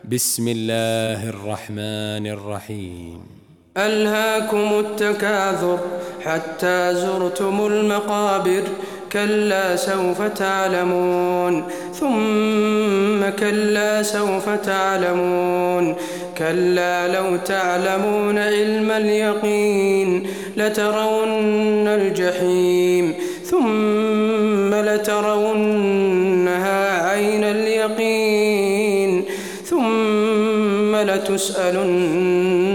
بسم الله الرحمن الرحيم. ألهاكم التكاثر حتى زرتم المقابر، كلا سوف تعلمون ثم كلا سوف تعلمون، كلا لو تعلمون علم اليقين لترون الجحيم ثم لترونها عين اليقين ثم لتسألن